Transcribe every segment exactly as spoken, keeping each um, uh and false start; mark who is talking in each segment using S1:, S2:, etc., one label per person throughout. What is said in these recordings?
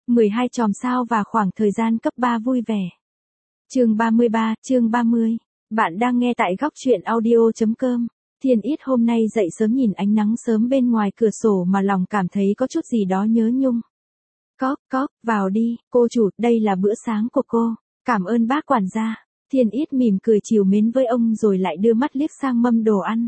S1: mười hai chòm sao và khoảng thời gian cấp ba vui vẻ. Chương ba mươi ba, chương ba mươi. Bạn đang nghe tại góc truyện audio chấm com. Thiên Ít hôm nay dậy sớm nhìn ánh nắng sớm bên ngoài cửa sổ mà lòng cảm thấy có chút gì đó nhớ nhung. Cóp, cóp, vào đi, cô chủ, đây là bữa sáng của cô. Cảm ơn bác quản gia. Thiên Ít mỉm cười trìu mến với ông rồi lại đưa mắt liếc sang mâm đồ ăn.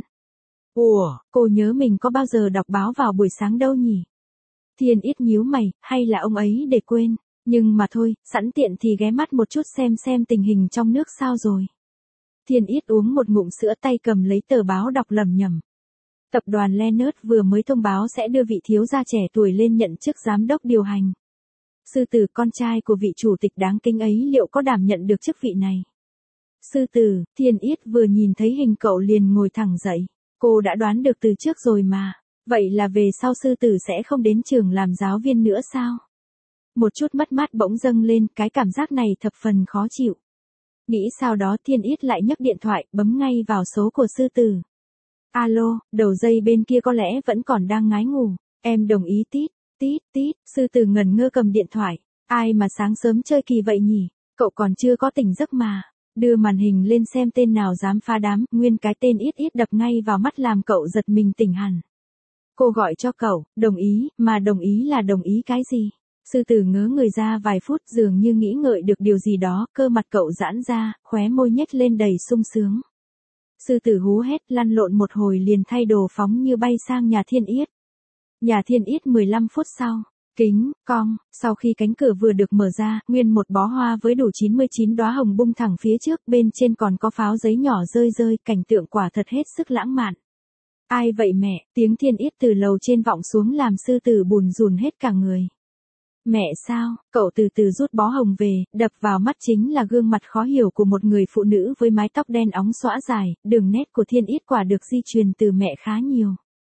S1: Ủa, cô nhớ mình có bao giờ đọc báo vào buổi sáng đâu nhỉ? Thiên Ít nhíu mày, hay là ông ấy để quên, nhưng mà thôi, sẵn tiện thì ghé mắt một chút xem xem tình hình trong nước sao rồi. Thiên Ít uống một ngụm sữa tay cầm lấy tờ báo đọc lẩm nhẩm. Tập đoàn Leonard vừa mới thông báo sẽ đưa vị thiếu gia trẻ tuổi lên nhận chức giám đốc điều hành. Sư Tử, con trai của vị chủ tịch đáng kính ấy, liệu có đảm nhận được chức vị này? Sư Tử, Thiên Ít vừa nhìn thấy hình cậu liền ngồi thẳng dậy. Cô đã đoán được từ trước rồi mà. Vậy là về sau Sư Tử sẽ không đến trường làm giáo viên nữa sao? Một chút mất mát bỗng dâng lên, cái cảm giác này thập phần khó chịu. Nghĩ sau đó Thiên Ít lại nhấc điện thoại, bấm ngay vào số của Sư Tử. Alo, đầu dây bên kia có lẽ vẫn còn đang ngái ngủ. Em đồng ý tít, tít, tít. Sư Tử ngẩn ngơ cầm điện thoại. Ai mà sáng sớm chơi kỳ vậy nhỉ? Cậu còn chưa có tỉnh giấc mà. Đưa màn hình lên xem tên nào dám phá đám, nguyên cái tên Ít Ít đập ngay vào mắt làm cậu giật mình tỉnh hẳn. Cô gọi cho cậu, đồng ý, mà đồng ý là đồng ý cái gì? Sư Tử ngớ người ra vài phút dường như nghĩ ngợi được điều gì đó, cơ mặt cậu giãn ra, khóe môi nhếch lên đầy sung sướng. Sư Tử hú hét lăn lộn một hồi liền thay đồ phóng như bay sang nhà Thiên Ít. Nhà Thiên Ít mười lăm phút sau. Kính, cong, sau khi cánh cửa vừa được mở ra, nguyên một bó hoa với đủ chín mươi chín đóa hồng bung thẳng phía trước, bên trên còn có pháo giấy nhỏ rơi rơi, cảnh tượng quả thật hết sức lãng mạn. Ai vậy mẹ? Tiếng Thiên Ít từ lầu trên vọng xuống làm Sư Tử bùn rùn hết cả người. Mẹ sao? Cậu từ từ rút bó hồng về, đập vào mắt chính là gương mặt khó hiểu của một người phụ nữ với mái tóc đen óng xõa dài, đường nét của Thiên Ít quả được di truyền từ mẹ khá nhiều.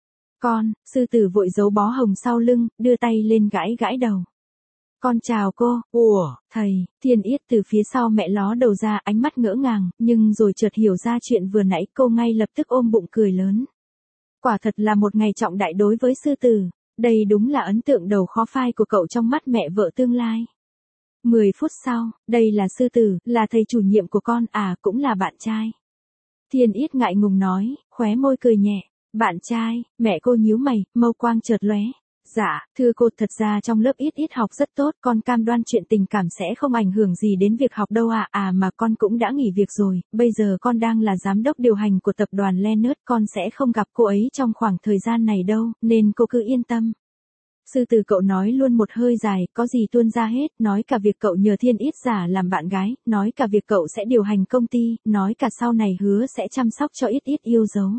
S1: Con, Sư Tử vội giấu bó hồng sau lưng, đưa tay lên gãi gãi đầu. Con chào cô. Ủa, thầy, Thiên Ít từ phía sau mẹ ló đầu ra, ánh mắt ngỡ ngàng, nhưng rồi chợt hiểu ra chuyện vừa nãy, cô ngay lập tức ôm bụng cười lớn. Quả thật là một ngày trọng đại đối với Sư Tử, đây đúng là ấn tượng đầu khó phai của cậu trong mắt mẹ vợ tương lai. Mười phút sau, đây là Sư Tử, là thầy chủ nhiệm của con, à cũng là bạn trai. Thiên Ít ngại ngùng nói, khóe môi cười nhẹ. Bạn trai, mẹ cô nhíu mày, mâu quang chợt lóe. Dạ, thưa cô, thật ra trong lớp Ít Ít học rất tốt, con cam đoan chuyện tình cảm sẽ không ảnh hưởng gì đến việc học đâu ạ. À. à mà con cũng đã nghỉ việc rồi, bây giờ con đang là giám đốc điều hành của tập đoàn Leonard, con sẽ không gặp cô ấy trong khoảng thời gian này đâu, nên cô cứ yên tâm. Sư Tử cậu nói luôn một hơi dài, có gì tuôn ra hết, nói cả việc cậu nhờ Thiên Ít giả làm bạn gái, nói cả việc cậu sẽ điều hành công ty, nói cả sau này hứa sẽ chăm sóc cho Ít Ít yêu dấu.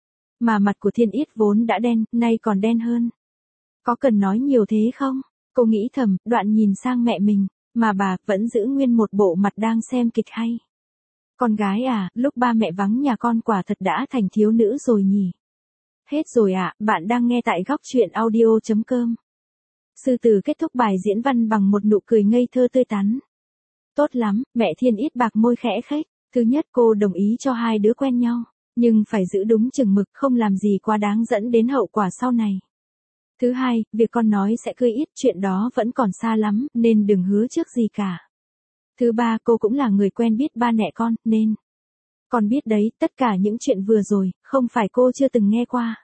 S1: Mà mặt của Thiên Ít vốn đã đen, nay còn đen hơn. Có cần nói nhiều thế không? Cô nghĩ thầm, đoạn nhìn sang mẹ mình, mà bà vẫn giữ nguyên một bộ mặt đang xem kịch hay. Con gái à, lúc ba mẹ vắng nhà con quả thật đã thành thiếu nữ rồi nhỉ? Hết rồi ạ, à, bạn đang nghe tại góc truyện audio chấm com. Sư Tử kết thúc bài diễn văn bằng một nụ cười ngây thơ tươi tắn. Tốt lắm, mẹ Thiên Ít bạc môi khẽ khếch. Thứ nhất, cô đồng ý cho hai đứa quen nhau. Nhưng phải giữ đúng chừng mực, không làm gì quá đáng dẫn đến hậu quả sau này. Thứ hai, việc con nói sẽ cưới Ít, chuyện đó vẫn còn xa lắm, nên đừng hứa trước gì cả. Thứ ba, cô cũng là người quen biết ba mẹ con, nên... Con biết đấy, tất cả những chuyện vừa rồi, không phải cô chưa từng nghe qua.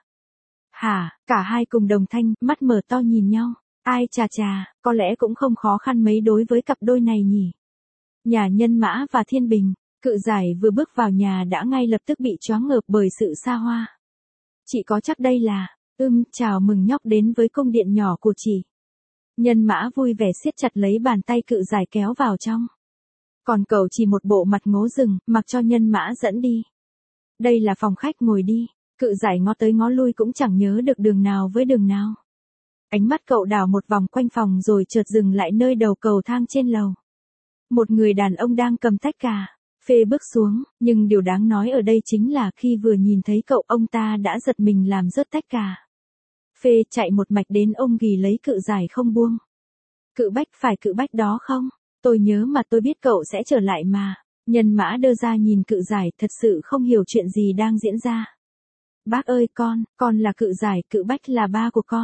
S1: Hả, cả hai cùng đồng thanh, mắt mở to nhìn nhau. Ai chà chà, có lẽ cũng không khó khăn mấy đối với cặp đôi này nhỉ. Nhà Nhân Mã và Thiên Bình. Cự Giải vừa bước vào nhà đã ngay lập tức bị choáng ngợp bởi sự xa hoa. Chị có chắc đây là, ưm, chào mừng nhóc đến với cung điện nhỏ của chị. Nhân Mã vui vẻ siết chặt lấy bàn tay Cự Giải kéo vào trong. Còn cậu chỉ một bộ mặt ngố rừng, mặc cho Nhân Mã dẫn đi. Đây là phòng khách, ngồi đi. Cự Giải ngó tới ngó lui cũng chẳng nhớ được đường nào với đường nào. Ánh mắt cậu đảo một vòng quanh phòng rồi chợt dừng lại nơi đầu cầu thang trên lầu. Một người đàn ông đang cầm tách cà phê bước xuống, nhưng điều đáng nói ở đây chính là khi vừa nhìn thấy cậu, ông ta đã giật mình làm rớt tách cà phê, chạy một mạch đến ôm ghì lấy Cự Giải không buông. Cự Bách, phải Cự Bách đó không? Tôi nhớ mà, tôi biết cậu sẽ trở lại mà. Nhân Mã đơ ra nhìn Cự Giải, thật sự không hiểu chuyện gì đang diễn ra. Bác ơi con, con là Cự Giải, Cự Bách là ba của con.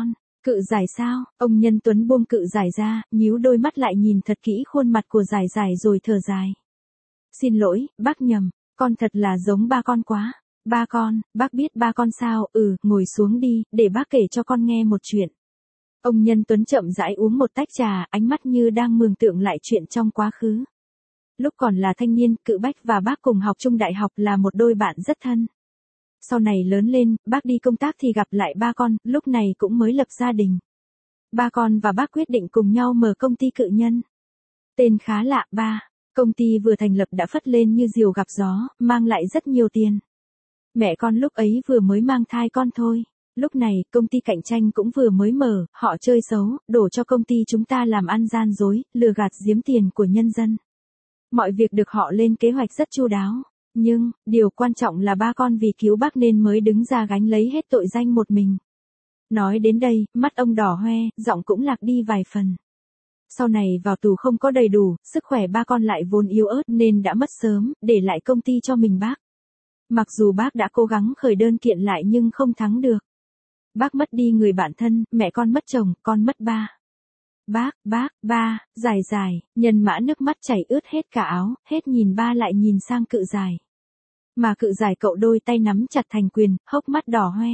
S1: Cự giải sao? Ông Nhân Tuấn buông cự giải ra, nhíu đôi mắt lại nhìn thật kỹ khuôn mặt của giải giải rồi thở dài. Xin lỗi, bác nhầm, con thật là giống ba con quá. Ba con, bác biết ba con sao? Ừ, ngồi xuống đi, để bác kể cho con nghe một chuyện. Ông Nhân Tuấn chậm rãi uống một tách trà, ánh mắt như đang mường tượng lại chuyện trong quá khứ. Lúc còn là thanh niên, Cự Bách và bác cùng học chung đại học là một đôi bạn rất thân. Sau này lớn lên, bác đi công tác thì gặp lại ba con, lúc này cũng mới lập gia đình. Ba con và bác quyết định cùng nhau mở công ty Cự Nhân. Tên khá lạ, ba. Công ty vừa thành lập đã phất lên như diều gặp gió, mang lại rất nhiều tiền. Mẹ con lúc ấy vừa mới mang thai con thôi. Lúc này, công ty cạnh tranh cũng vừa mới mở, họ chơi xấu, đổ cho công ty chúng ta làm ăn gian dối, lừa gạt giếm tiền của nhân dân. Mọi việc được họ lên kế hoạch rất chu đáo. Nhưng, điều quan trọng là ba con vì cứu bác nên mới đứng ra gánh lấy hết tội danh một mình. Nói đến đây, mắt ông đỏ hoe, giọng cũng lạc đi vài phần. Sau này vào tù không có đầy đủ, sức khỏe ba con lại vốn yếu ớt nên đã mất sớm, để lại công ty cho mình bác. Mặc dù bác đã cố gắng khởi đơn kiện lại nhưng không thắng được. Bác mất đi người bạn thân, mẹ con mất chồng, con mất ba. Bác, bác, ba, dài dài, Nhân Mã nước mắt chảy ướt hết cả áo, hết nhìn ba lại nhìn sang Cự giải. Mà Cự giải cậu đôi tay nắm chặt thành quyền, hốc mắt đỏ hoe.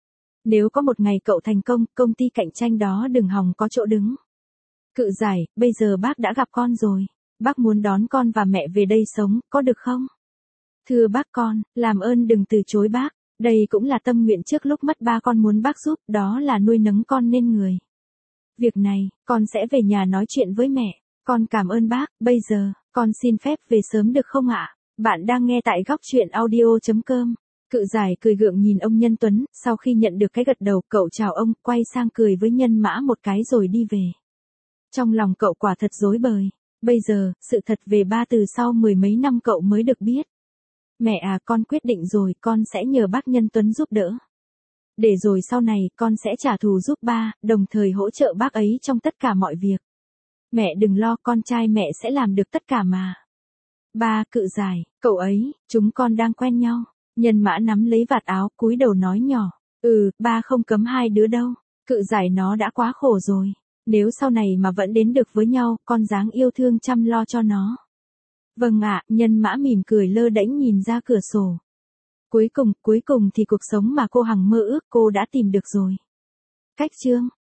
S1: Nếu có một ngày cậu thành công, công ty cạnh tranh đó đừng hòng có chỗ đứng. Cự giải, bây giờ bác đã gặp con rồi. Bác muốn đón con và mẹ về đây sống, có được không? Thưa bác con, làm ơn đừng từ chối bác. Đây cũng là tâm nguyện trước lúc mất ba con muốn bác giúp, đó là nuôi nấng con nên người. Việc này, con sẽ về nhà nói chuyện với mẹ. Con cảm ơn bác, bây giờ, con xin phép về sớm được không ạ? Bạn đang nghe tại góc truyện audio chấm com. Cự giải cười gượng nhìn ông Nhân Tuấn, sau khi nhận được cái gật đầu, cậu chào ông, quay sang cười với Nhân Mã một cái rồi đi về. Trong lòng cậu quả thật rối bời. Bây giờ, sự thật về ba từ sau mười mấy năm cậu mới được biết. Mẹ à, con quyết định rồi, con sẽ nhờ bác Nhân Tuấn giúp đỡ. Để rồi sau này, con sẽ trả thù giúp ba, đồng thời hỗ trợ bác ấy trong tất cả mọi việc. Mẹ đừng lo, con trai mẹ sẽ làm được tất cả mà. Ba, Cự giải, cậu ấy, chúng con đang quen nhau. Nhân Mã nắm lấy vạt áo, cúi đầu nói nhỏ. Ừ, ba không cấm hai đứa đâu. Cự giải nó đã quá khổ rồi. Nếu sau này mà vẫn đến được với nhau, con dáng yêu thương chăm lo cho nó. Vâng ạ, Nhân Mã mỉm cười lơ đễnh nhìn ra cửa sổ. Cuối cùng, cuối cùng thì cuộc sống mà cô hằng mơ ước cô đã tìm được rồi. Cách chương